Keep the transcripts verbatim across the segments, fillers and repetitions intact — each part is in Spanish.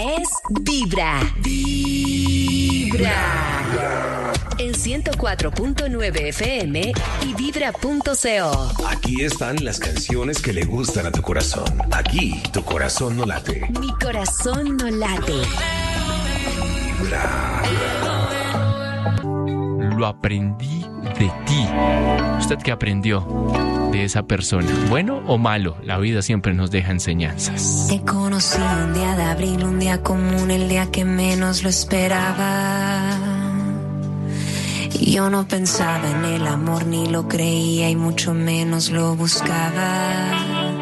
es Vibra. Vibra. En ciento cuatro punto nueve F M y vibra punto co. Aquí están las canciones que le gustan a tu corazón. Aquí tu corazón no late. Mi corazón no late. Vibra. Lo aprendí de ti. ¿Usted qué aprendió de esa persona? ¿Bueno o malo? La vida siempre nos deja enseñanzas. Te conocí un día de abril, un día común, el día que menos lo esperaba. Y yo no pensaba en el amor, ni lo creía y mucho menos lo buscaba.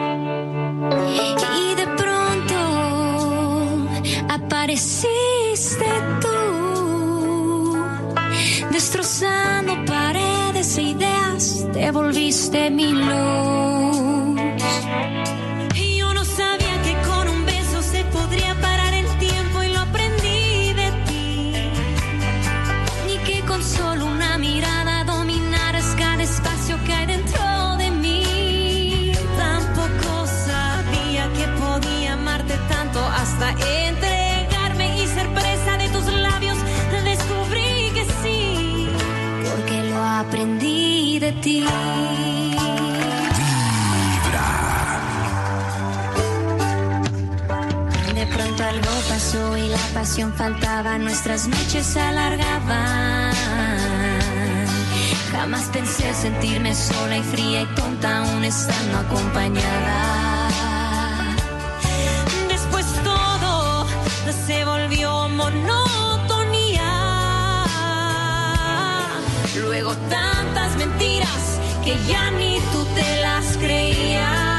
Y de pronto apareciste tú, destrozando paredes e ideas, te volviste mi luz. Y yo no sabía que con un beso se podría parar el tiempo, y lo aprendí de ti. Ni que con solo una mirada dominaras cada espacio que hay dentro de mí. Tampoco sabía que podía amarte tanto hasta entregarme y ser presa de tus labios. Descubrí que sí, porque lo aprendí de ti. De pronto algo pasó y la pasión faltaba, nuestras noches se alargaban. Jamás pensé sentirme sola y fría y tonta aún estando acompañada. Después todo se volvió monotonía. Luego tantas mentiras que ya ni tú te las creías.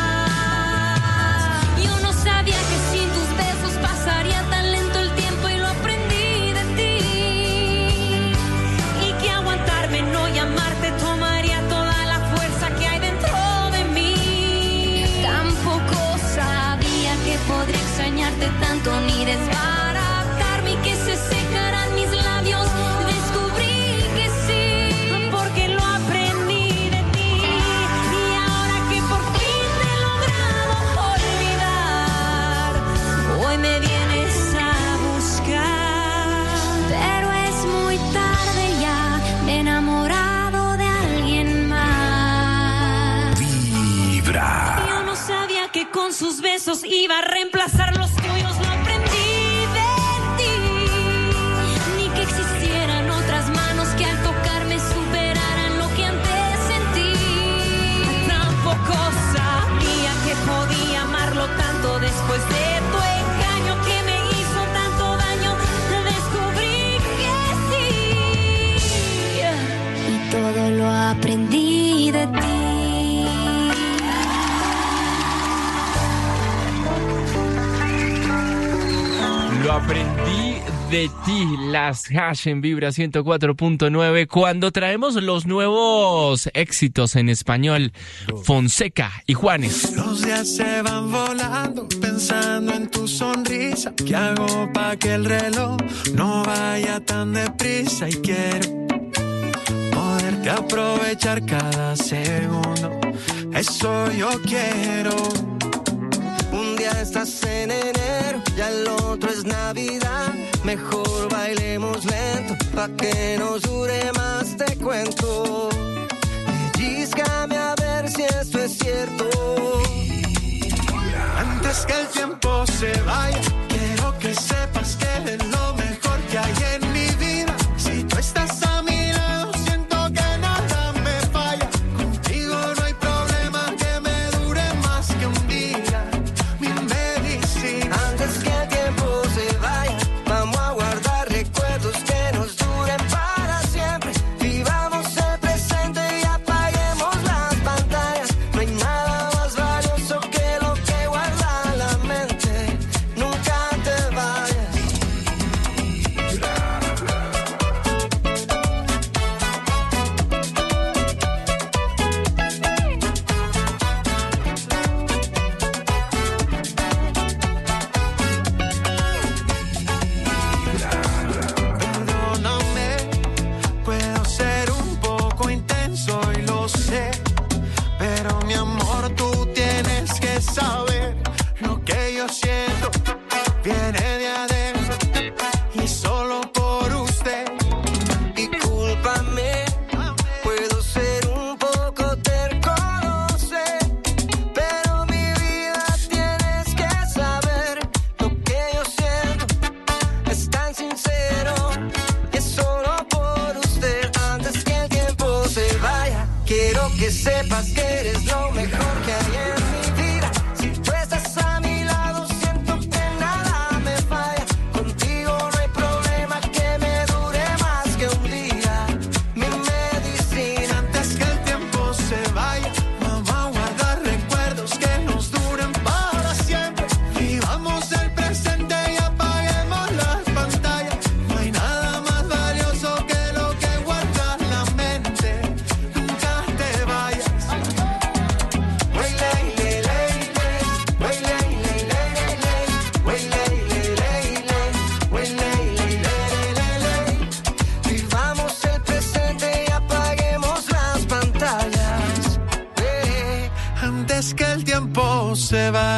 Yo no sabía que sin tus besos pasaría tan lento el tiempo, y lo aprendí de ti. Y que aguantarme, no llamarte, tomaría toda la fuerza que hay dentro de mí. Tampoco sabía que podría extrañarte tanto, ni desbaratarme y que se secaran mis labios. Descubrí que sí, porque lo aprendí de ti. Y ahora que por fin te he logrado olvidar, hoy me vienes a buscar. Pero es muy tarde ya, me he enamorado de alguien más. Vibra. Yo no sabía que con sus besos iba a reemplazar los tuyos, lo aprendí de ti. Ni que existieran otras manos que al tocarme superaran lo que antes sentí. Tampoco sabía que podía amarlo tanto después de tu engaño que me hizo tanto daño. Descubrí que sí, y todo lo aprendí de ti. Lo aprendí de ti, las Hash en Vibra ciento cuatro punto nueve, cuando traemos los nuevos éxitos en español, Fonseca y Juanes. Los días se van volando, pensando en tu sonrisa. ¿Qué hago pa' que el reloj no vaya tan deprisa? Y quiero poderte aprovechar cada segundo, eso yo quiero. Un día estás en enero, ya el otro es Navidad. Mejor bailemos lento, pa' que nos dure más, te cuento. Pellízcame a ver si esto es cierto. Antes que el tiempo se vaya, quiero que sepas que eres lo mejor que hay en mi vida. Si tú estás a mi lado, siento que nada me falla. Contigo no hay problema que me dure más que un día. Mi medicina. Antes que el tiempo se vaya, vamos a guardar recuerdos que nos duren para siempre. Vivamos el presente y apaguemos las pantallas. No hay nada más valioso que lo que guarda la mente. Nunca te vayas.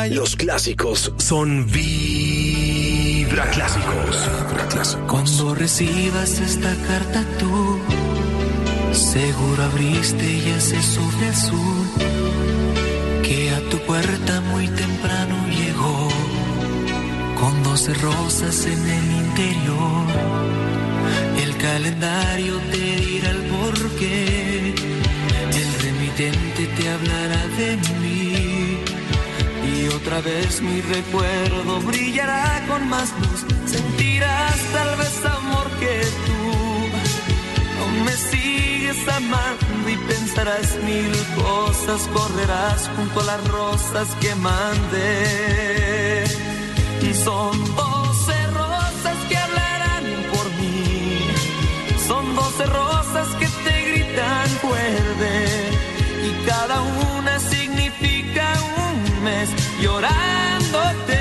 calle. Los clásicos son Vibra Clásicos. Vibra Clásicos. Cuando recibas esta carta tú, seguro abriste ya ese sobre azul que a tu puerta muy temprano llegó, con doce rosas en el interior. El calendario te dirá el porqué, el remitente te hablará de mí, y otra vez mi recuerdo brillará con más luz. Sentirás tal vez amor que tú no me sigues amando, y pensarás mil cosas, correrás junto a las rosas que mandé. Son doce rosas que hablarán por mí, son doce rosas que te gritan vuelve, y cada una significa un mes llorándote.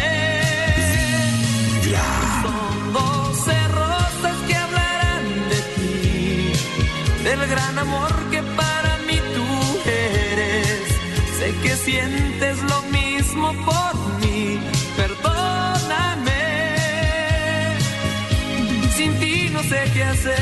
Son doce rosas que hablarán de ti, del gran amor que para mí tú eres. Sé que sientes lo mismo por mí, perdóname, sin ti no sé qué hacer.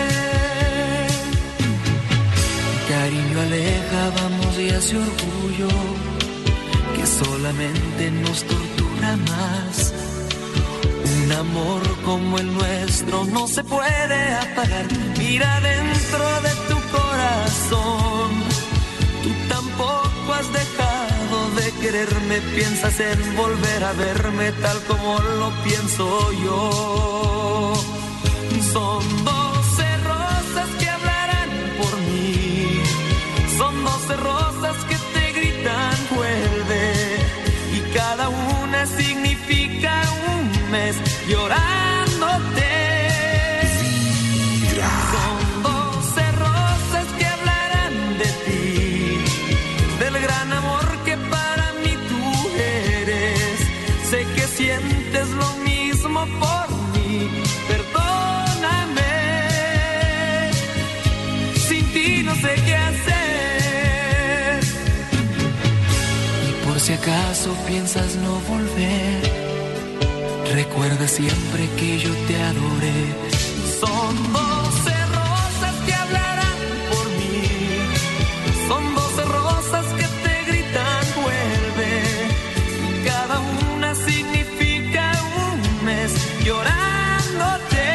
Cariño aleja, vamos y hace orgullo que solamente nos tortura más. Un amor como el nuestro no se puede apagar. Mira dentro de tu corazón, tú tampoco has dejado de quererme. Piensas en volver a verme tal como lo pienso yo. Son doce rosas que hablarán por mí, son doce rosas que te gritan vuelve, y cada una significa un mes llorándote. Vibra. Son doce rosas que hablarán de ti, del gran amor que para mí tú eres. Sé que sientes lo mismo por mí, perdóname, sin ti no sé qué hacer. Y por si acaso piensas no volver, recuerda siempre que yo te adoré. Son doce rosas que hablarán por mí, son doce rosas que te gritan vuelve, y cada una significa un mes llorándote.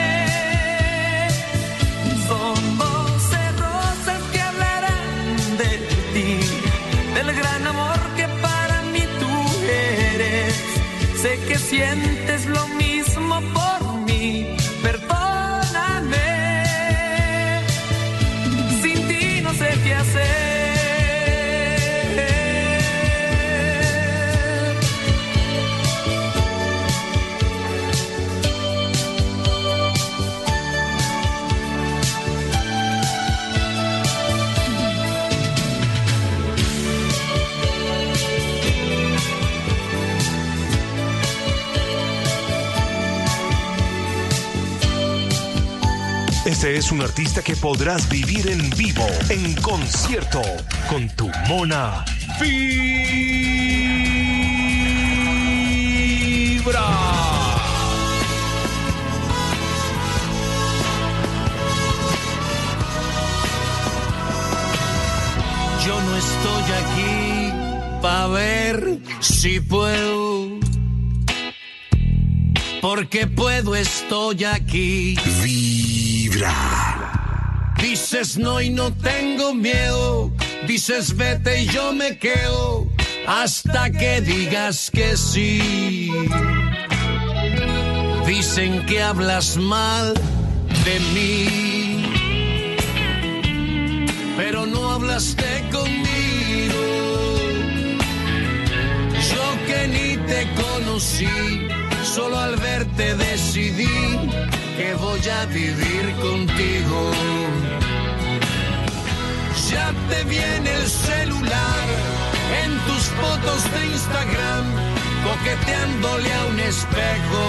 Son doce rosas que hablarán de ti, del gran amor que para mí tú eres. Sé que sientes lo mismo por mí, perdóname, sin ti no sé qué hacer. Este es un artista que podrás vivir en vivo, en concierto, con tu Mona Vibra. Yo no estoy aquí pa' ver si puedo, porque puedo, estoy aquí. Vibra. Dices no y no tengo miedo, dices vete y yo me quedo hasta que digas que sí. Dicen que hablas mal de mí, pero no hablaste conmigo. Yo que ni te conocí, solo al verte decidí que voy a vivir contigo. Ya te viene el celular en tus fotos de Instagram, coqueteándole a un espejo.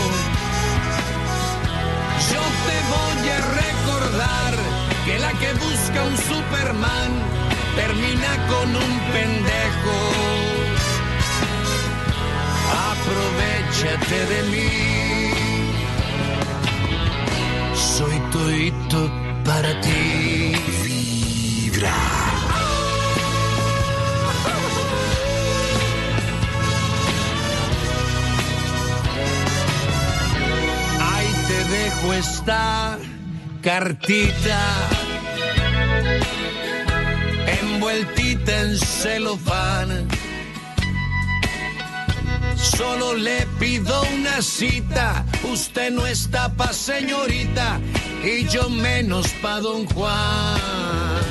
Yo te voy a recordar que la que busca un Superman termina con un pendejo. aprovechate de mí. Soy todito para ti. Vibra. Ahí te dejo esta cartita envueltita en celofán. Solo le pido una cita, usted no está pa' señorita y yo menos pa' don Juan.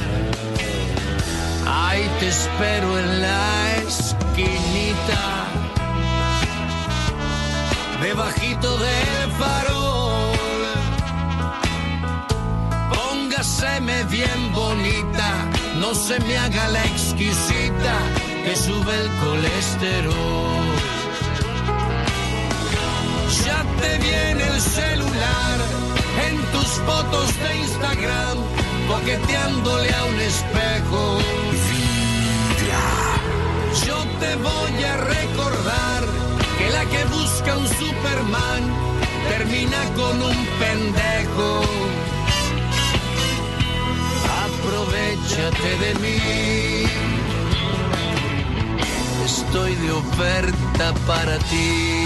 Ahí te espero en la esquinita, debajito del farol. Póngaseme bien bonita, no se me haga la exquisita que sube el colesterol. Ya te viene el celular en tus fotos de Instagram, coqueteándole a un espejo. Vibra. Yo te voy a recordar que la que busca un Superman termina con un pendejo. Aprovechate de mí, estoy de oferta para ti.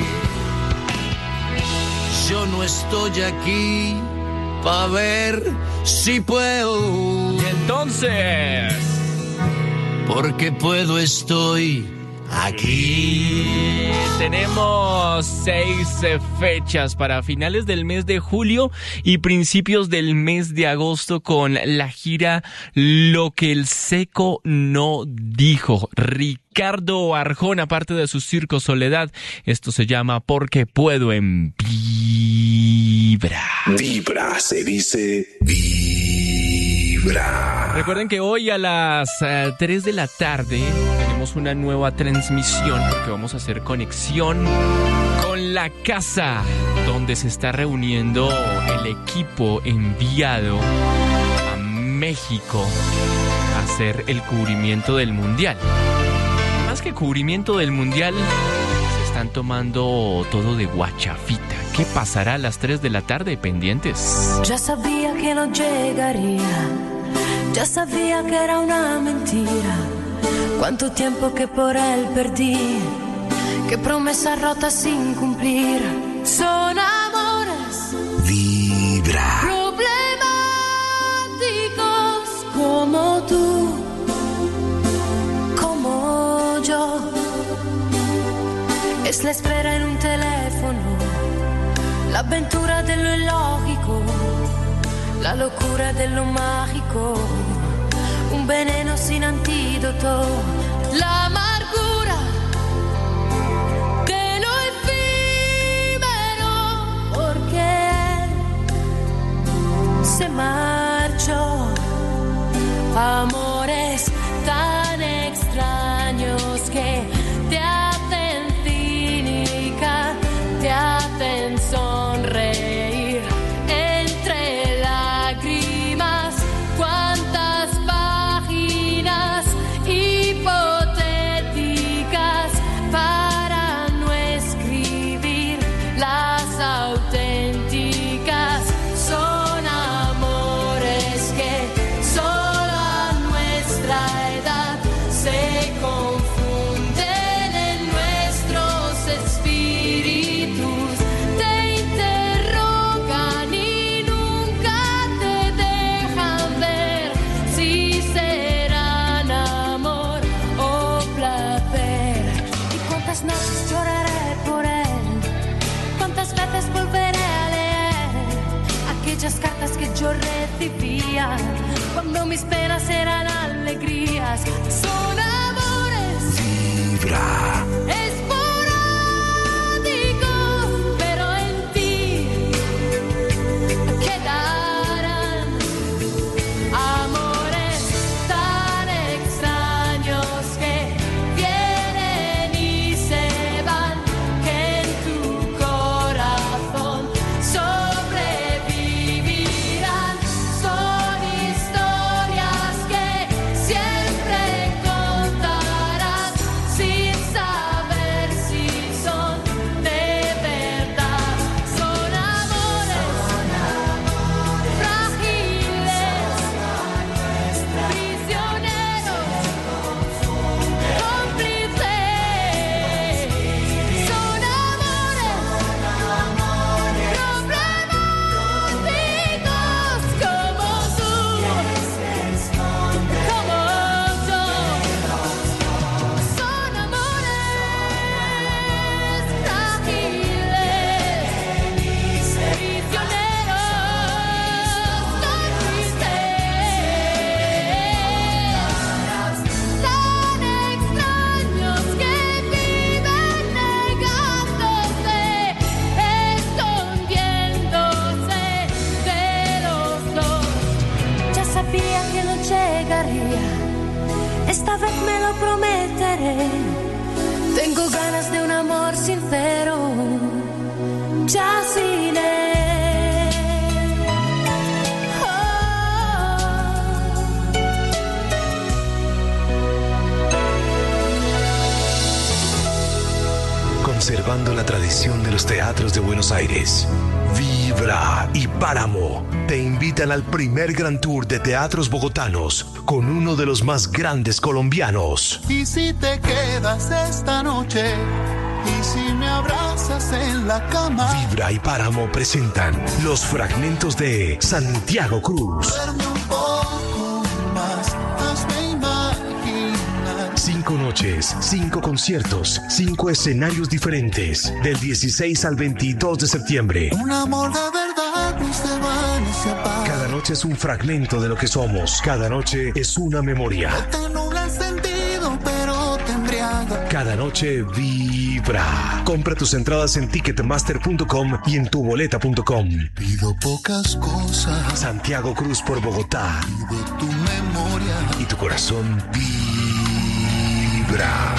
Yo no estoy aquí pa' ver si puedo. Y entonces, porque puedo estoy aquí. Tenemos seis eh, fechas para finales del mes de julio y principios del mes de agosto con la gira Lo que el Seco no dijo. Ricardo Arjona, parte de su Circo Soledad. Esto se llama Porque Puedo en Vibra. Vibra, se dice Vibra. Recuerden que hoy a las uh, tres de la tarde tenemos una nueva transmisión porque vamos a hacer conexión con la casa donde se está reuniendo el equipo enviado a México a hacer el cubrimiento del Mundial. Más que cubrimiento del Mundial, se están tomando todo de guachafita. ¿Qué pasará a las tres de la tarde? Pendientes. Ya sabía que no llegaría, ya sabía que era una mentira. Cuánto tiempo que por él perdí, qué promesas rotas sin cumplir. Son amores Vibra. problemáticos como tú, como yo. Es la espera en un teléfono, la aventura de lo ilógico, la locura de lo mágico, un veneno sin antídoto, la amargura de lo efímero, porque se marchó. Amores tan extraños que te hacen cínica, te hacen sonreír entre lágrimas. Cuántas páginas hipotéticas para no escribir las auténticas. Son amores que solo a nuestra edad se confunden en nuestros espíritus. Te interrogan y nunca te dejan ver si serán amor o placer. ¿Y cuántas noches lloraré por él? ¿Cuántas veces volveré a leer aquellas cartas que yo recibía cuando mis penas eran alegrías? Son amores Vibra. esporádicos, pero en ti quedarán amores tan extraños que vienen y se van, que en tu corazón sobrevivirán. Son historias que siempre contarás sin saber vez me lo prometeré. Tengo ganas de un amor sincero, ya sin él. Oh. Conservando la tradición de los teatros de Buenos Aires, Vibra y Páramo te invitan al primer Gran Tour de teatros bogotanos con uno de los más grandes colombianos. Y si te quedas esta noche, y si me abrazas en la cama. Vibra y Páramo presentan los fragmentos de Santiago Cruz. Duerme un poco más, hazme imaginar. Cinco noches, cinco conciertos, cinco escenarios diferentes, del dieciséis al veintidós de septiembre. Un amor de verdad no se va ni se apaga. Cada noche es un fragmento de lo que somos. Cada noche es una memoria. No te nubla el sentido, pero te embriaga. Cada noche vibra. Compra tus entradas en ticketmaster punto com y en tuboleta punto com. Pido pocas cosas. Santiago Cruz por Bogotá. Pido tu memoria. Y tu corazón vibra.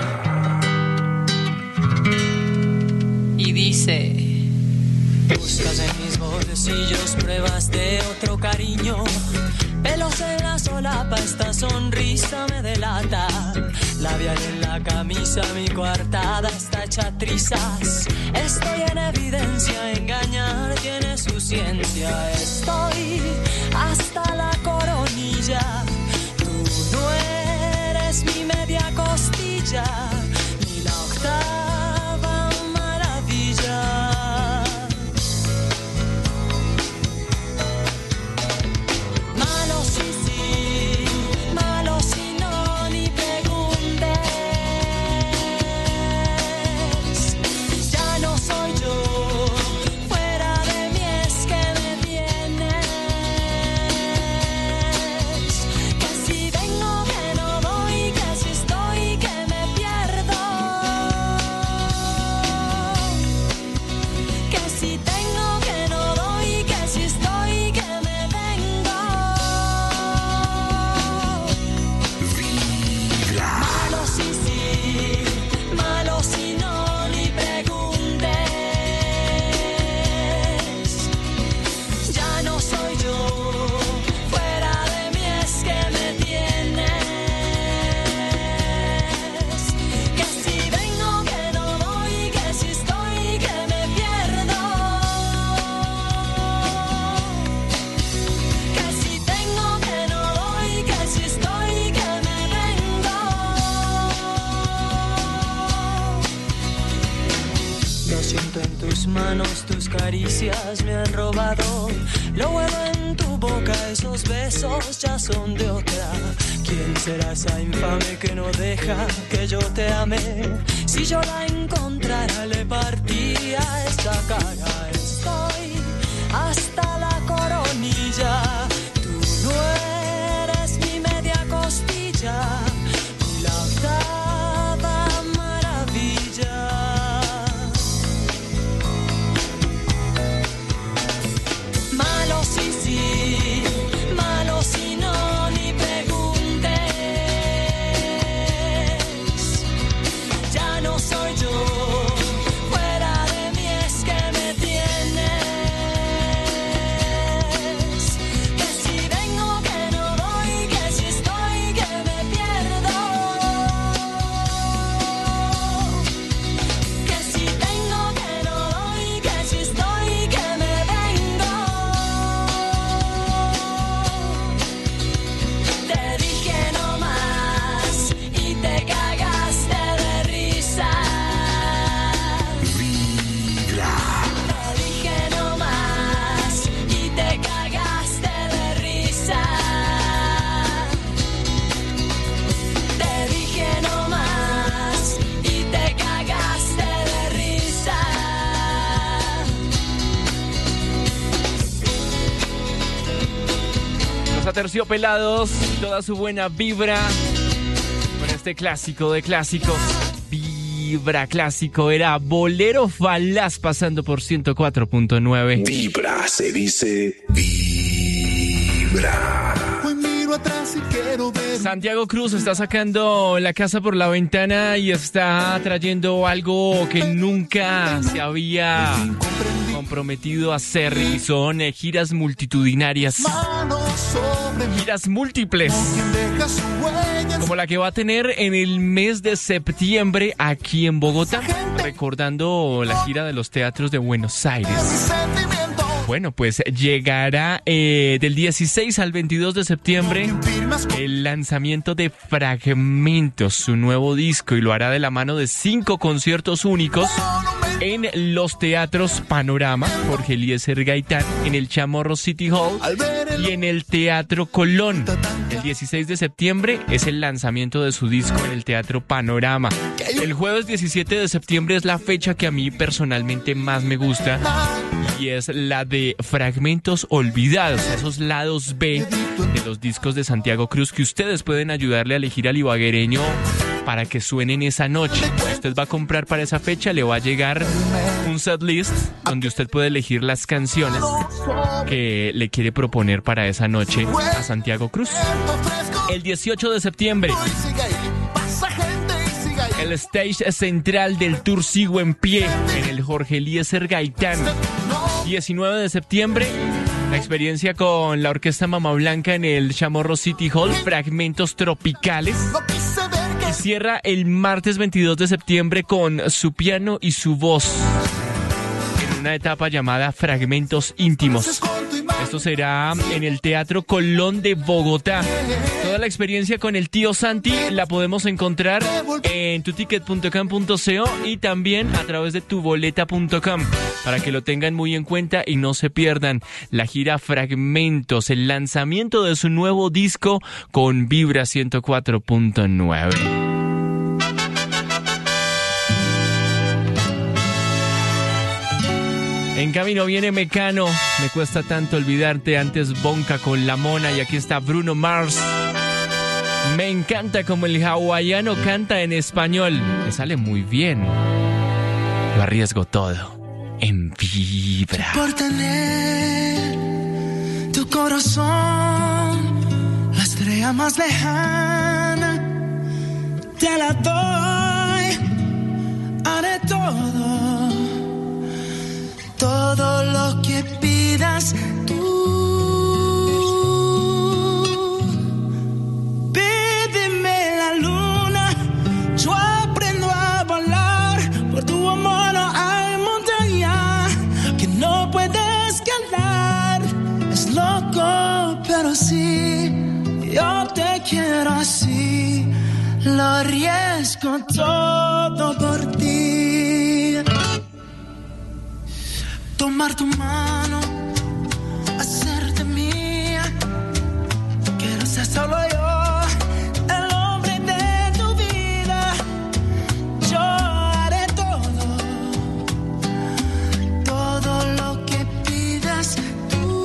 Y dice: buscas en mis bolsillos pruebas de otro cariño. Pelos en la solapa, esta sonrisa me delata. Labial en la camisa, mi coartada está hecha trizas. Estoy en evidencia, engañar tiene su ciencia. Estoy hasta la coronilla. Tú no eres mi media costilla, ni la octava maravilla. Malo si sí, malo si no, ni preguntes. Ya no soy yo, fuera de mí es que me tienes. Que si vengo que no voy, que si estoy que me pierdo. Que si tengo que no doy, que si estoy que me vengo. Malo si sí, malo si no, ni preguntes. Ya no soy yo, fuera de mí es que me tienes. Que si vengo que no voy, que si estoy que me pierdo. Que si tengo que no doy, que si estoy que me vengo. Lo siento en tus manos, tus caricias me han robado. Lo huelo en tu boca, esos besos ya son de otra. ¿Quién será esa infame que no deja que yo te ame? Si yo la encontrara le partía esta cara. Estoy hasta la coronilla. Tú no eres mi media costilla, ni la octava maravilla. Malo si sí, malo si no, ni preguntes. Ya no soy yo, fuera de mí es que me tienes. Que si vengo que no doy, que si estoy que me pierdo. Que si tengo que no doy, que si estoy que me vengo. Te dije no más y te cagaste de risa. Te dije no más y te cagaste de risa. Te dije no más y te cagaste de risa. Los Aterciopelados y toda su buena vibra con este clásico de clásicos. Vibra clásico era Bolero Falaz pasando por ciento cuatro punto nueve. Vibra se dice vibra. Hoy miro miro atrás y quiero ver. Santiago Cruz está sacando la casa por la ventana y está trayendo algo que nunca se había comprometido a hacer, y son eh, giras multitudinarias, giras múltiples, como la que va a tener en el mes de septiembre aquí en Bogotá, recordando la gira de los teatros de Buenos Aires. Bueno, pues llegará eh, del dieciséis al veintidós de septiembre el lanzamiento de Fragmentos, su nuevo disco, y lo hará de la mano de cinco conciertos únicos en los teatros Panorama, Jorge Eliezer Gaitán, en el Chamorro City Hall y en el Teatro Colón. El dieciséis de septiembre es el lanzamiento de su disco en el Teatro Panorama. El jueves diecisiete de septiembre es la fecha que a mí personalmente más me gusta, y es la de Fragmentos Olvidados, esos lados B de los discos de Santiago Cruz que ustedes pueden ayudarle a elegir al ibaguereño para que suenen esa noche. Si usted va a comprar para esa fecha, le va a llegar un setlist donde usted puede elegir las canciones que le quiere proponer para esa noche a Santiago Cruz. El dieciocho de septiembre, el stage central del tour Sigo en Pie en el Jorge Eliezer Gaitán. diecinueve de septiembre, la experiencia con la Orquesta Mama Blanca en el Chamorro City Hall, Fragmentos Tropicales. Y cierra el martes veintidós de septiembre con su piano y su voz en una etapa llamada Fragmentos Íntimos. Esto será en el Teatro Colón de Bogotá. Toda la experiencia con el tío Santi la podemos encontrar en tuticket punto com punto co y también a través de tuboleta punto com, para que lo tengan muy en cuenta y no se pierdan la gira Fragmentos, el lanzamiento de su nuevo disco con Vibra ciento cuatro punto nueve. En camino viene Mecano, Me cuesta tanto olvidarte, antes Bonca con La Mona, y aquí está Bruno Mars. Me encanta como el hawaiano canta en español, me sale muy bien. Lo arriesgo todo en Vibra. Por tener tu corazón, la estrella más lejana, te la doy, haré todo. Todo lo que pidas tú. Pídeme la luna, yo aprendo a volar. Por tu amor no hay montaña que no puedes escalar. Es loco, pero sí, yo te quiero así. Lo arriesgo todo por ti. Tomar tu mano, hacerte mía. Quiero ser solo yo, el hombre de tu vida. Yo haré todo, todo lo que pidas tú.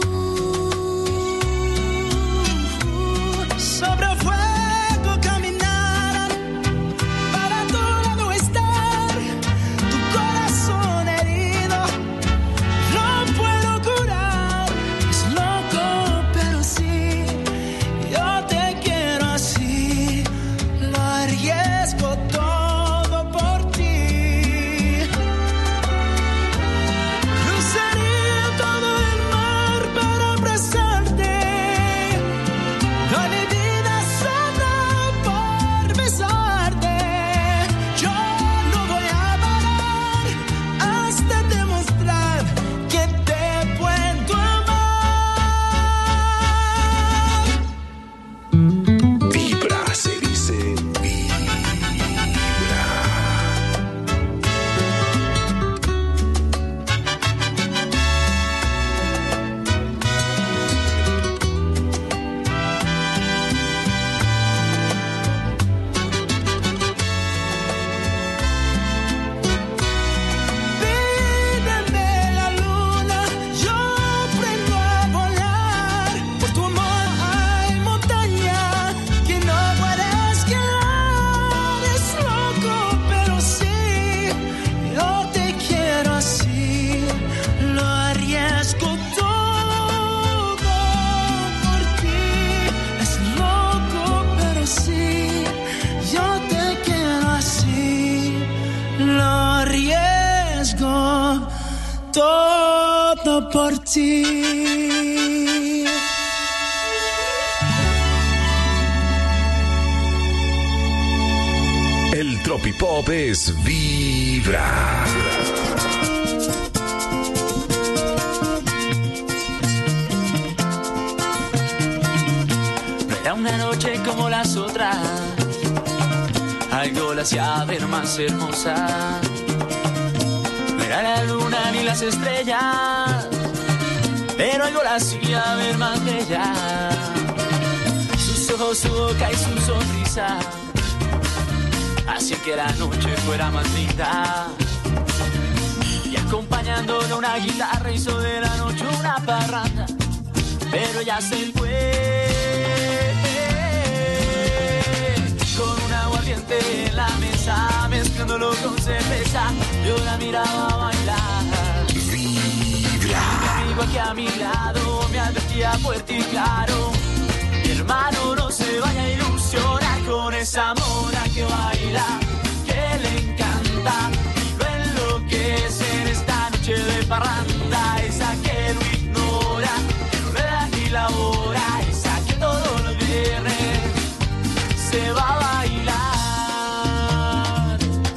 Sobre el fuego caminar, para tu lado estar. Tu corazón herido no puedo curar. arriesgo todo por ti. El Tropipop es Vibra. No era una noche como las otras, algo la hacía ver más hermosa. No era la luna ni las estrellas, pero algo la hacía ver más bella. Sus ojos, su boca y su sonrisa hacían que la noche fuera más linda. Y acompañándole una guitarra hizo de la noche una parranda, pero ya se fue con un aguardiente en la mesa, mezclándolo con cerveza. Yo la miraba bailar. Vibra. Mi amigo aquí a mi lado me advertía fuerte y claro: mi hermano, no se vaya a ilusionar con esa mona que baila, que le encanta y lo enloquece en esta noche de parranda. Esa que lo ignora, que no le da ni la hora, esa que todos los viernes se va a bailar.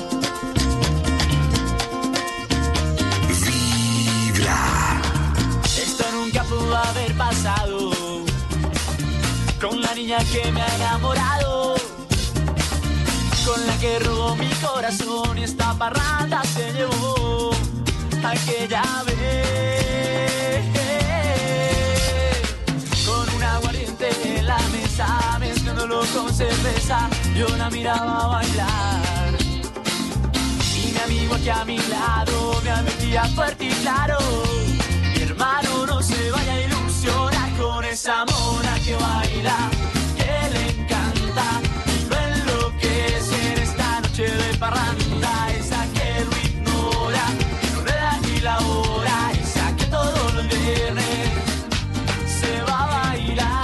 Vibra. Esto nunca pudo haber pasado con la niña que me ha enamorado, con la que robó mi corazón y esta parranda se llevó aquella vez. Con un aguardiente en la mesa, mezclándolo con cerveza, yo la miraba bailar. Y mi amigo aquí a mi lado me advertía fuerte y claro: mi hermano, no se vaya a ilusionar con esa mona que baila, que le encanta y lo enloquece en esta noche de parranda. Esa que lo ignora, que no le da ni la hora, esa que todos los viernes se va a bailar.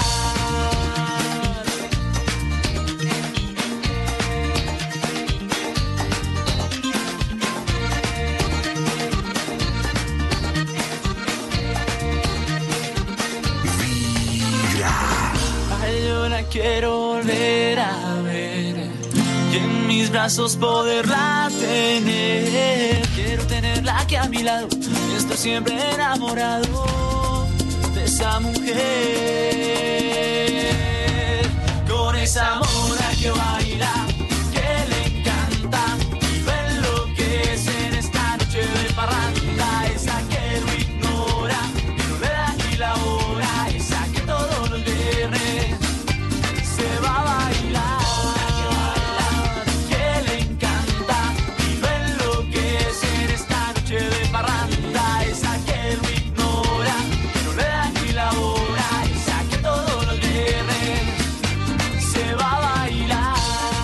Ay, yo la quiero volver a ver y en mis brazos poderla tener. Quiero tenerla aquí a mi lado, estoy siempre enamorado de esa mujer. Con esa mona que baila, que le encanta y lo enloquece en esta noche de parranda. Esa que lo ignora, que no le da ni la hora, esa que todos los viernes se va a bailar. Que le encanta y lo enloquece en esta noche de parranda. Esa que lo ignora, que no le da ni la hora, esa que todos los viernes se va a bailar.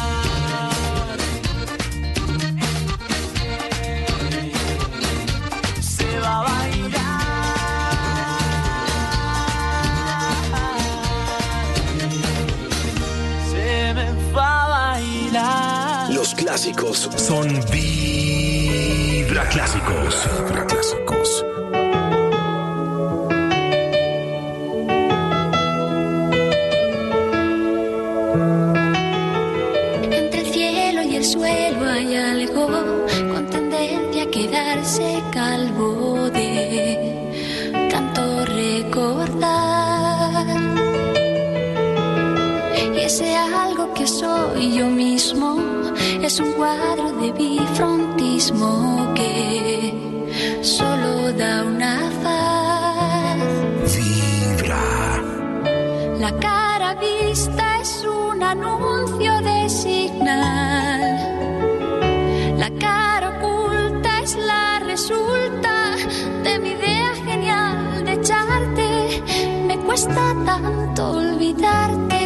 Se va a bailar. Se me va a bailar. Los clásicos son Vibra Clásicos. Vibra Clásicos. Entre el cielo y el suelo hay algo con tendencia a quedarse calvo de tanto recordar. Y ese algo que soy yo mismo es un cuadro de bifrontismo que solo da una faz. Vibra. La cara vista es un anuncio de señal. La cara oculta es la resulta de mi idea genial de echarte. Me cuesta tanto olvidarte.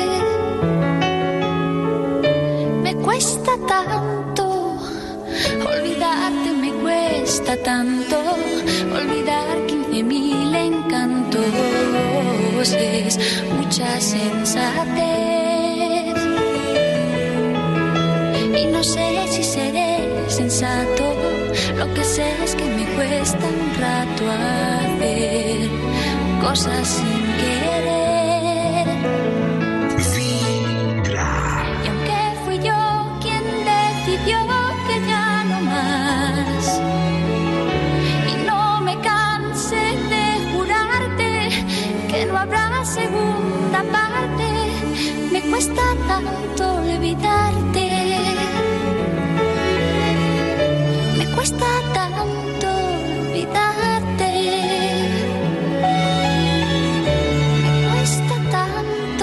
Me cuesta tanto olvidarte, me cuesta tanto olvidar quince mil encantos. Es mucha sensatez y no sé si seré sensato Lo que sé es que me cuesta un rato hacer cosas sin querer. Vibra. Y aunque fui yo quien decidió que ya no más, y no me cansé de jurarte que no habrá segunda parte, me cuesta tanto olvidarte. Me cuesta tanto olvidarte. Me cuesta tanto.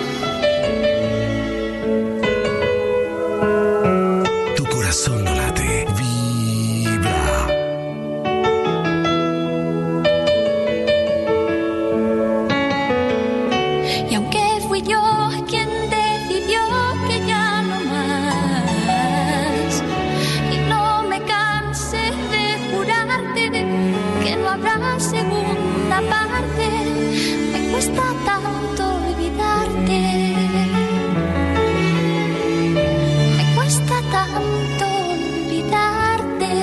Tu corazón no late. Vibra. Y aunque fui yo quien decidió que ya no más, y no me cansé de jurarte que no habrá segunda parte, me cuesta tanto olvidarte. Me cuesta tanto olvidarte.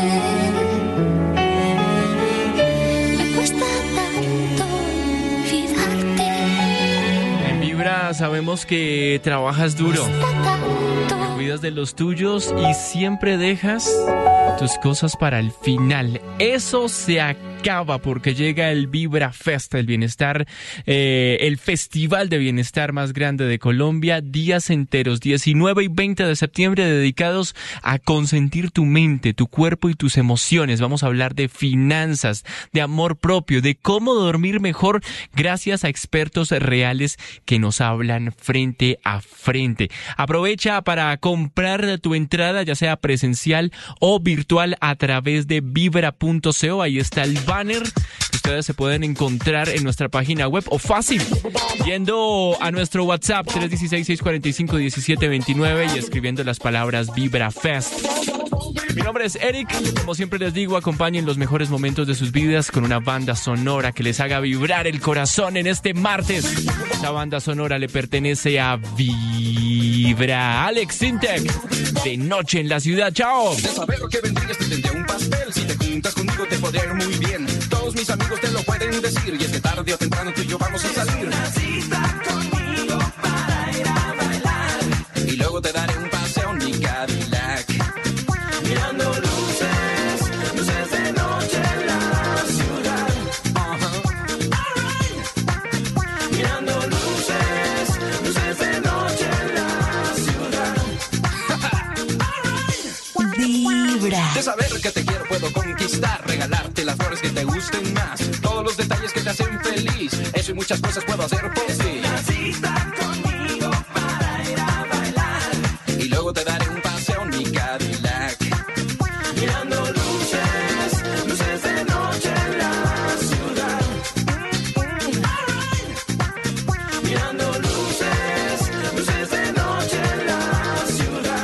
Me cuesta tanto olvidarte. En Vibra sabemos que trabajas duro, te cuidas de los tuyos y siempre dejas tus cosas para el final. Eso se acaba porque llega el Vibra Fest, el bienestar, eh, el festival de bienestar más grande de Colombia. Días enteros, diecinueve y veinte de septiembre, dedicados a consentir tu mente, tu cuerpo y tus emociones. Vamos a hablar de finanzas, de amor propio, de cómo dormir mejor gracias a expertos reales que nos hablan frente a frente. Aprovecha para comprar tu entrada, ya sea presencial o virtual, a través de vibra punto co. Ahí está el banner que ustedes se pueden encontrar en nuestra página web, o fácil, yendo a nuestro WhatsApp tres uno seis, seis cuatro cinco, uno siete dos nueve y escribiendo las palabras Vibra Fest. Mi nombre es Eric, como siempre les digo, acompañen los mejores momentos de sus vidas con una banda sonora que les haga vibrar el corazón en este martes. La banda sonora le pertenece a Vibra. Alex Sintek, De Noche en la Ciudad. ¡Chao! De saber que vendrías te tendría un pastel. Si te juntas conmigo te podría ir muy bien. Todos mis amigos te lo pueden decir. Y es que tarde o temprano tú y yo vamos a salir. Una cita conmigo para ir a bailar. Y luego te daré un paseo en mi Cadillac. Mirando luces, luces de noche en la ciudad. Uh-huh. Alright. Mirando luces, luces de noche en la ciudad. Alright. Vibra. De saber que te quiero puedo conquistar, regalarte las flores que te gusten más, todos los detalles que te hacen feliz, eso y muchas cosas puedo hacer por ti. Una cita conmigo para ir a bailar. Y luego te daré un paseo en mi Cadillac. Mirando luces, luces de noche en la ciudad. Alright. Mirando luces, luces de noche en la ciudad.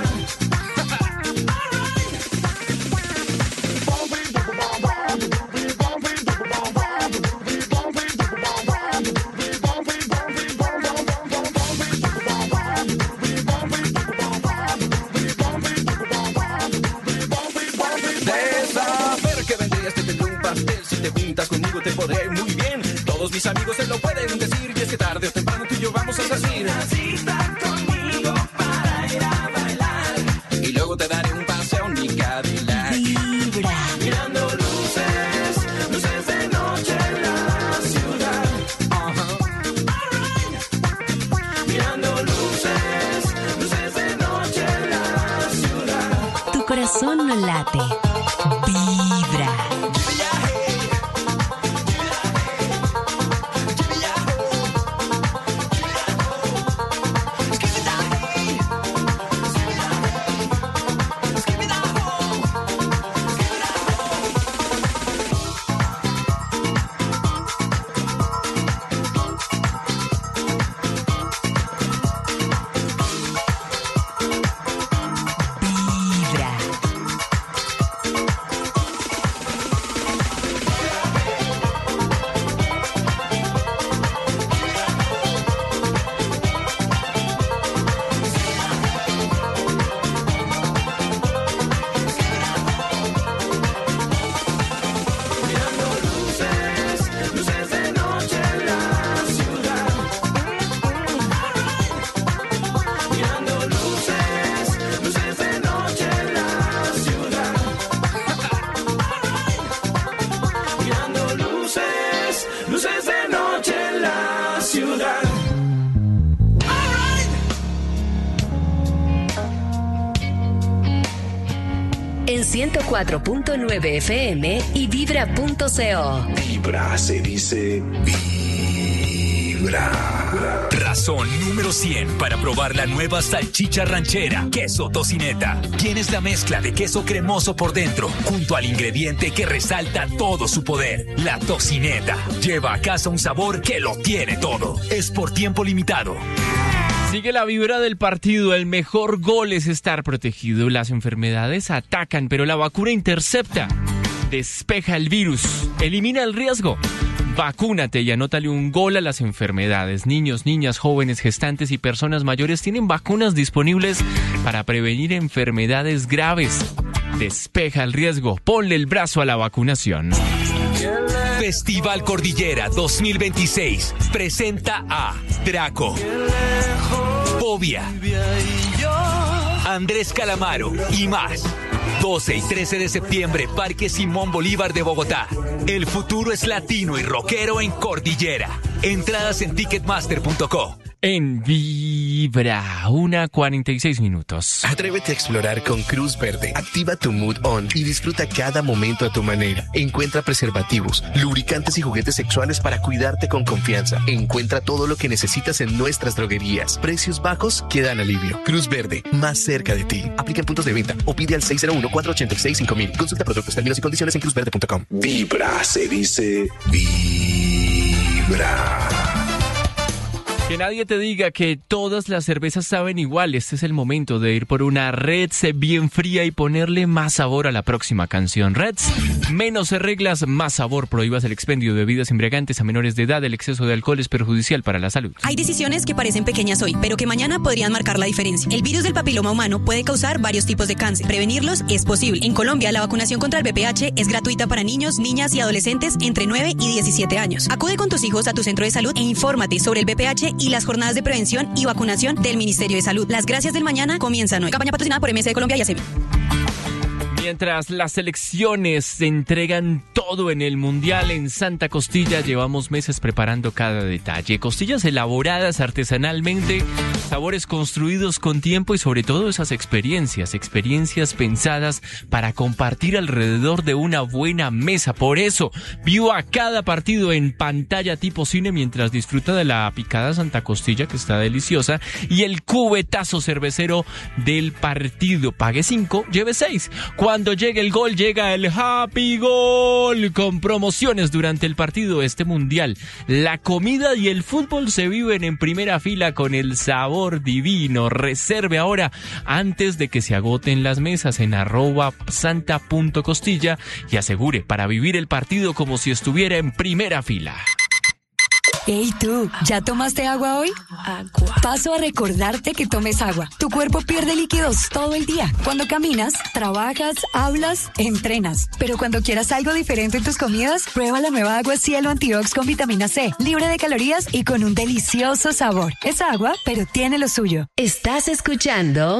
De saber que vendrías te tendré un pastel. Si te juntas conmigo te podré ir muy bien. Todos mis amigos te lo pueden decir. Y es que tarde o temprano tú y yo vamos a salir. Una cita conmigo para ir a bailar. Y luego te daré un paseo en mi Cadillac. Vibra. Mirando luces, luces de noche en la ciudad. Uh-huh. Alright. Mirando luces, luces de noche en la ciudad. Tu corazón no late. Vibra. ciento cuatro punto nueve F M y vibra punto co. Vibra se dice vibra. Razón número cien para probar la nueva salchicha ranchera, queso tocineta. Tienes la mezcla de queso cremoso por dentro, junto al ingrediente que resalta todo su poder, la tocineta. Lleva a casa un sabor que lo tiene todo. Es por tiempo limitado. Sigue la vibra del partido, el mejor gol es estar protegido. Las enfermedades atacan, pero la vacuna intercepta. Despeja el virus, elimina el riesgo. Vacúnate y anótale un gol a las enfermedades. Niños, niñas, jóvenes, gestantes y personas mayores tienen vacunas disponibles para prevenir enfermedades graves. Despeja el riesgo, ponle el brazo a la vacunación. Festival Cordillera dos mil veintiséis presenta a Draco, Fobia, Andrés Calamaro y más. doce y trece de septiembre, Parque Simón Bolívar de Bogotá. El futuro es latino y rockero en Cordillera. Entradas en ticketmaster punto co. En Vibra, una cuarenta y seis minutos. Atrévete a explorar con Cruz Verde. Activa tu mood on y disfruta cada momento a tu manera. Encuentra preservativos, lubricantes y juguetes sexuales para cuidarte con confianza. Encuentra todo lo que necesitas en nuestras droguerías. Precios bajos que dan alivio. Cruz Verde, más cerca de ti. Aplica en puntos de venta o pide al seis cero uno, cuatro ocho seis, cinco mil. Consulta productos, términos y condiciones en cruz verde punto com. Vibra se dice vibra. Que nadie te diga que todas las cervezas saben igual. Este es el momento de ir por una Reds bien fría y ponerle más sabor a la próxima canción. Reds, menos reglas, más sabor. Prohíbas el expendio de bebidas embriagantes a menores de edad. El exceso de alcohol es perjudicial para la salud. Hay decisiones que parecen pequeñas hoy, pero que mañana podrían marcar la diferencia. El virus del papiloma humano puede causar varios tipos de cáncer. Prevenirlos es posible. En Colombia, la vacunación contra el V I H es gratuita para niños, niñas y adolescentes entre nueve y diecisiete años. Acude con tus hijos a tu centro de salud e infórmate sobre el V I H y las jornadas de prevención y vacunación del Ministerio de Salud. Las gracias del mañana comienzan hoy. Campaña patrocinada por M S de Colombia y A C E B. Mientras las selecciones se entregan todo en el Mundial, en Santa Costilla llevamos meses preparando cada detalle. Costillas elaboradas artesanalmente, sabores construidos con tiempo y sobre todo esas experiencias, experiencias pensadas para compartir alrededor de una buena mesa. Por eso, viva cada partido en pantalla tipo cine mientras disfruta de la picada Santa Costilla, que está deliciosa, y el cubetazo cervecero del partido. Pague cinco, lleve seis. Cuando llegue el gol, llega el Happy Gol con promociones durante el partido. Este mundial, la comida y el fútbol se viven en primera fila con el sabor divino. Reserve ahora antes de que se agoten las mesas en arroba santa punto costilla y asegure para vivir el partido como si estuviera en primera fila. Hey tú, ¿ya tomaste agua hoy? Agua. Paso a recordarte que tomes agua. Tu cuerpo pierde líquidos todo el día. Cuando caminas, trabajas, hablas, entrenas. Pero cuando quieras algo diferente en tus comidas, prueba la nueva agua Cielo Antiox con vitamina C, libre de calorías y con un delicioso sabor. Es agua, pero tiene lo suyo. Estás escuchando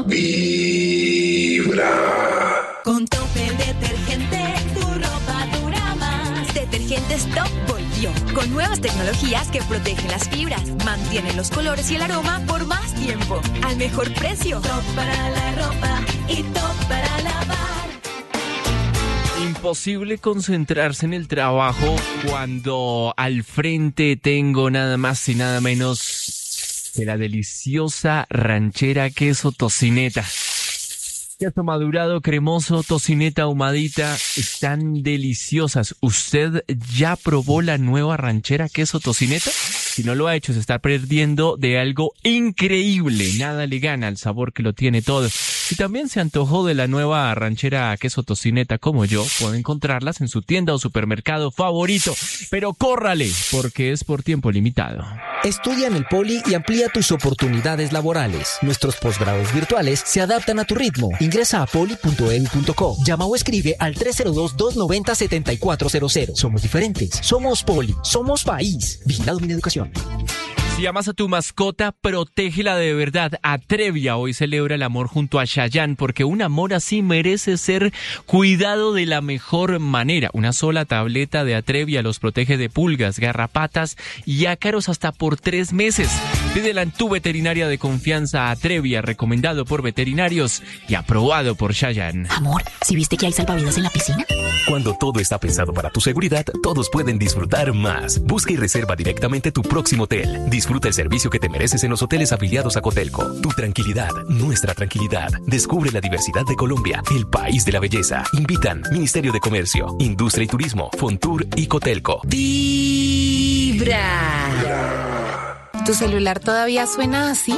Vibra. Con Top el detergente, tu ropa dura más. Detergentes Top volvió con nuevas tecnologías que protegen las fibras, mantienen los colores y el aroma por más tiempo, al mejor precio. Top para la ropa y Top para lavar. Imposible concentrarse en el trabajo cuando al frente tengo nada más y nada menos que la deliciosa ranchera queso tocineta. Queso madurado, cremoso, tocineta ahumadita, están deliciosas. ¿Usted ya probó la nueva ranchera queso tocineta? Si no lo ha hecho, se está perdiendo de algo increíble. Nada le gana al sabor que lo tiene todo. Si también se antojó de la nueva ranchera queso tocineta como yo, puede encontrarlas en su tienda o supermercado favorito. Pero córrale, porque es por tiempo limitado. Estudia en el Poli y amplía tus oportunidades laborales. Nuestros posgrados virtuales se adaptan a tu ritmo. Ingresa a poli punto e d u punto co. Llama o escribe al tres cero dos, dos nueve cero, siete cuatro cero cero. Somos diferentes. Somos Poli. Somos país. Vigilado Mineducación. Si amas a tu mascota, protégela de verdad. Atrevia hoy celebra el amor junto a Chayanne, porque un amor así merece ser cuidado de la mejor manera. Una sola tableta de Atrevia los protege de pulgas, garrapatas y ácaros hasta por tres meses. Pídela en tu veterinaria de confianza. Atrevia, recomendado por veterinarios y aprobado por Chayanne. Amor, ¿sí viste que hay salvavidas en la piscina? Cuando todo está pensado para tu seguridad, todos pueden disfrutar más. Busca y reserva directamente tu próximo hotel. Disfruta el servicio que te mereces en los hoteles afiliados a Cotelco. Tu tranquilidad, nuestra tranquilidad. Descubre la diversidad de Colombia, el país de la belleza. Invitan Ministerio de Comercio, Industria y Turismo, Fontur y Cotelco. Vibra. ¿Tu celular todavía suena así?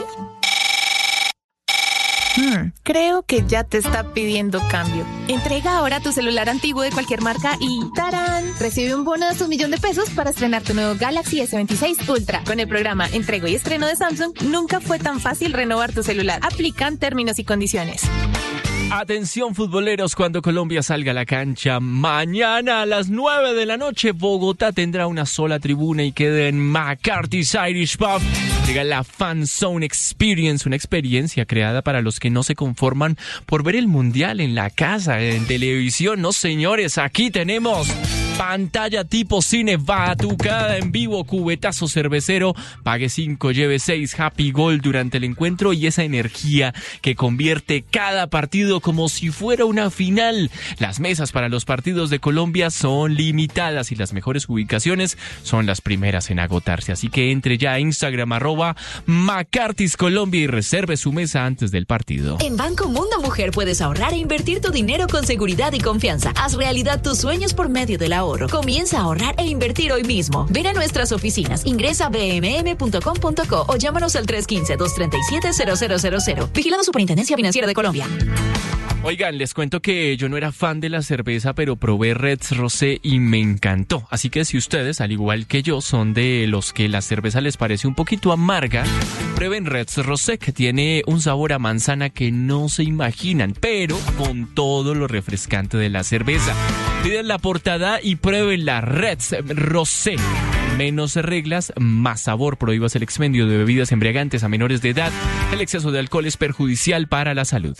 Hmm, creo que ya te está pidiendo cambio. Entrega ahora tu celular antiguo de cualquier marca y ¡tarán! Recibe un bono de hasta un millón de pesos para estrenar tu nuevo Galaxy ese veintiséis Ultra. Con el programa Entrego y Estreno de Samsung, nunca fue tan fácil renovar tu celular. Aplican términos y condiciones. Atención futboleros, cuando Colombia salga a la cancha mañana a las nueve de la noche, Bogotá tendrá una sola tribuna y queda en McCarthy's Irish Pub. Llega la Fan Zone Experience, una experiencia creada para los que no se conforman por ver el mundial en la casa, en televisión. No, señores, aquí tenemos pantalla tipo cine, batucada en vivo, cubetazo cervecero, pague cinco, lleve seis, Happy Gold durante el encuentro y esa energía que convierte cada partido como si fuera una final. Las mesas para los partidos de Colombia son limitadas y las mejores ubicaciones son las primeras en agotarse. Así que entre ya a Instagram, arroba McCarthy's Colombia y reserve su mesa antes del partido. En Banco Mundo Mujer puedes ahorrar e invertir tu dinero con seguridad y confianza. Haz realidad tus sueños por medio del ahorro. Comienza a ahorrar e invertir hoy mismo. Ven a nuestras oficinas, ingresa a b m m punto com punto co o llámanos al tres uno cinco, dos tres siete, cero cero cero cero. Vigilado Superintendencia Financiera de Colombia. Oigan, les cuento que yo no era fan de la cerveza, pero probé Reds Rosé y me encantó. Así que si ustedes, al igual que yo, son de los que la cerveza les parece un poquito amarga, prueben Reds Rosé, que tiene un sabor a manzana que no se imaginan, pero con todo lo refrescante de la cerveza. Piden la portada y prueben la Reds Rosé. Menos reglas, más sabor. Prohíbas el expendio de bebidas embriagantes a menores de edad. El exceso de alcohol es perjudicial para la salud.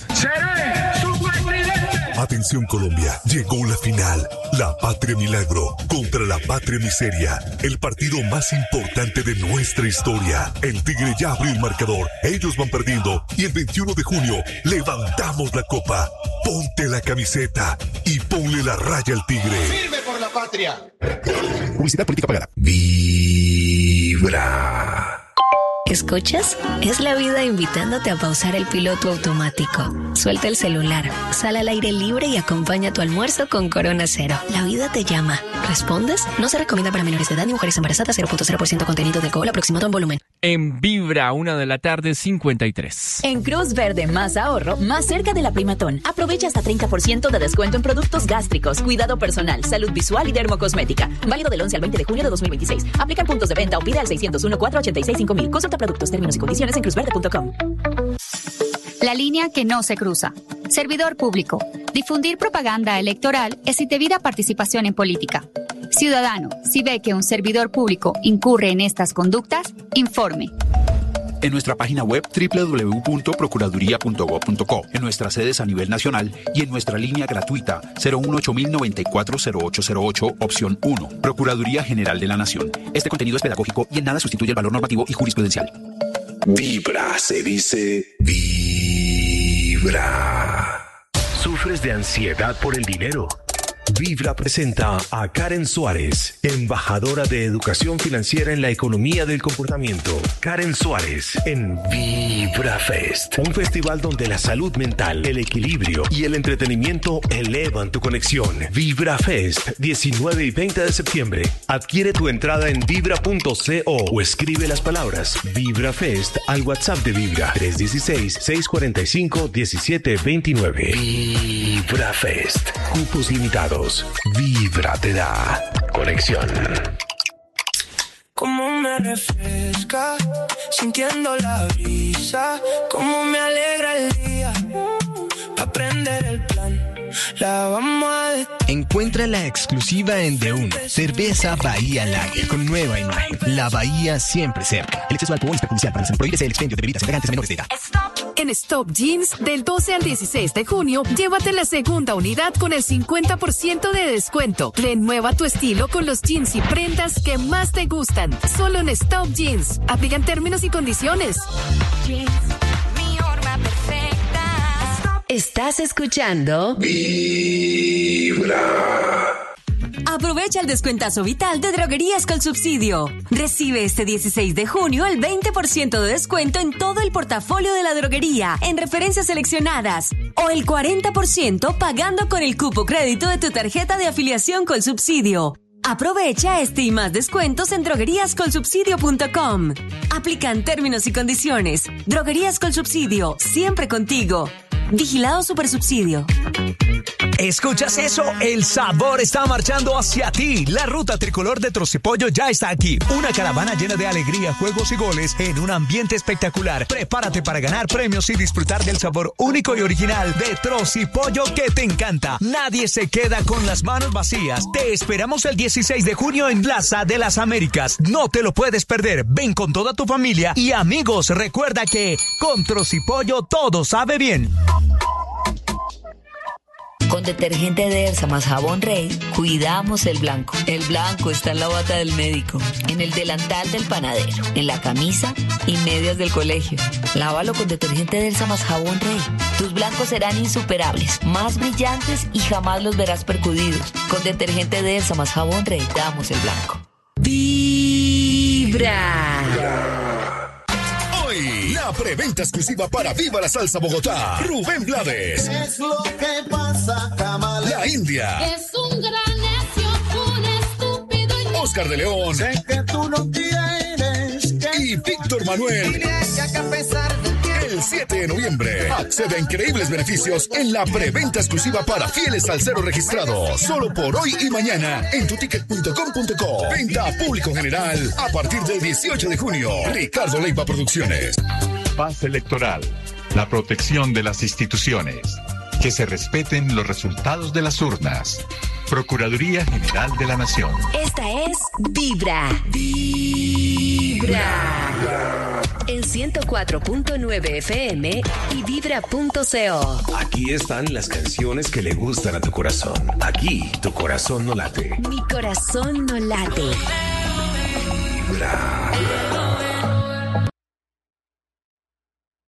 Atención Colombia, llegó la final. La Patria Milagro contra la Patria Miseria. El partido más importante de nuestra historia. El Tigre ya abrió el marcador. Ellos van perdiendo. Y el veintiuno de junio levantamos la copa. Ponte la camiseta y ponle la raya al Tigre. ¡Sirve por la patria! Publicidad política pagada. Vibra. ¿Escuchas? Es la vida invitándote a pausar el piloto automático. Suelta el celular, sal al aire libre y acompaña tu almuerzo con Corona Cero. La vida te llama. ¿Respondes? No se recomienda para menores de edad ni mujeres embarazadas. Cero punto cero por ciento contenido de alcohol aproximado en volumen. En Vibra, una de la tarde, cincuenta y tres. En Cruz Verde, más ahorro, más cerca de la Primatón. Aprovecha hasta treinta por ciento de descuento en productos gástricos, cuidado personal, salud visual y dermocosmética. Válido del once al veinte de junio de dos mil veintiséis. Aplica en puntos de venta o pide al seis cero uno, cuatro ocho seis, cinco mil. Consulta productos, términos y condiciones en cruz verde punto com. La línea que no se cruza. Servidor público. Difundir propaganda electoral es indebida participación en política. Ciudadano, si ve que un servidor público incurre en estas conductas, informe. En nuestra página web doble u doble u doble u punto procuraduría punto gob punto co, en nuestras sedes a nivel nacional y en nuestra línea gratuita cero uno ocho mil noventa y cuatro cero ocho cero ocho, opción uno. Procuraduría General de la Nación. Este contenido es pedagógico y en nada sustituye el valor normativo y jurisprudencial. Vibra, se dice Vibra. ¿Sufres de ansiedad por el dinero? Vibra presenta a Karen Suárez, embajadora de educación financiera en la economía del comportamiento. Karen Suárez en Vibra Fest, un festival donde la salud mental, el equilibrio y el entretenimiento elevan tu conexión. Vibra Fest, diecinueve y veinte de septiembre. Adquiere tu entrada en vibra punto co o escribe las palabras Vibra Fest al WhatsApp de Vibra tres uno seis, seis cuatro cinco, uno siete dos nueve. Vibra Fest, cupos limitados. Vibra te da conexión. Cómo me refresca, sintiendo la brisa. Cómo me alegra el día, pa' prender el plan. la vamos a ver. Encuentra la exclusiva en De Uno. Cerveza Bahía Lager con nueva imagen. La Bahía siempre cerca. El exceso de alcohol es perjudicial para la salud. Prohíbese el expendio de bebidas embriagantes menores de edad. En Stop Jeans, del doce al dieciséis de junio, llévate la segunda unidad con el cincuenta por ciento de descuento. Renueva tu estilo con los jeans y prendas que más te gustan. Solo en Stop Jeans. Aplican términos y condiciones. Jeans, mi forma perfecta. Estás escuchando Vibra. Aprovecha el descuentazo vital de Droguerías con Subsidio. Recibe este dieciséis de junio el veinte por ciento de descuento en todo el portafolio de la droguería, en referencias seleccionadas, o el cuarenta por ciento pagando con el cupo crédito de tu tarjeta de afiliación con Subsidio. Aprovecha este y más descuentos en droguerías con subsidio punto com. Aplican términos y condiciones. Droguerías con Subsidio, siempre contigo. Vigilado Supersubsidio. ¿Escuchas eso? El sabor está marchando hacia ti. La ruta tricolor de Trocipollo ya está aquí. Una caravana llena de alegría, juegos y goles en un ambiente espectacular. Prepárate para ganar premios y disfrutar del sabor único y original de Trocipollo que te encanta. Nadie se queda con las manos vacías. Te esperamos el dieciséis de junio en Plaza de las Américas. No te lo puedes perder. Ven con toda tu familia y amigos. Recuerda que con Trocipollo todo sabe bien. Con detergente Dersa más jabón Rey, cuidamos el blanco. El blanco está en la bata del médico, en el delantal del panadero, en la camisa y medias del colegio. Lávalo con detergente Dersa más jabón Rey. Tus blancos serán insuperables, más brillantes y jamás los verás percudidos. Con detergente Dersa más jabón Rey, damos el blanco. Vibra. La preventa exclusiva para Viva la Salsa Bogotá. Rubén Blades. Es lo que pasa, Kamala. La India. Es un gran necio, un estúpido. Oscar de León. Sé que tú no tienes que... Y Víctor Manuel. El siete de noviembre. Accede a increíbles beneficios en la preventa exclusiva para fieles salseros registrados. Solo por hoy y mañana en tuticket punto com punto co. Venta a público general a partir del dieciocho de junio. Ricardo Leiva Producciones. Paz electoral. La protección de las instituciones. Que se respeten los resultados de las urnas. Procuraduría General de la Nación. Esta es Vibra. Vibra. En ciento cuatro punto nueve F M y vibra punto co. Aquí están las canciones que le gustan a tu corazón. Aquí tu corazón no late. Mi corazón no late. Vibra.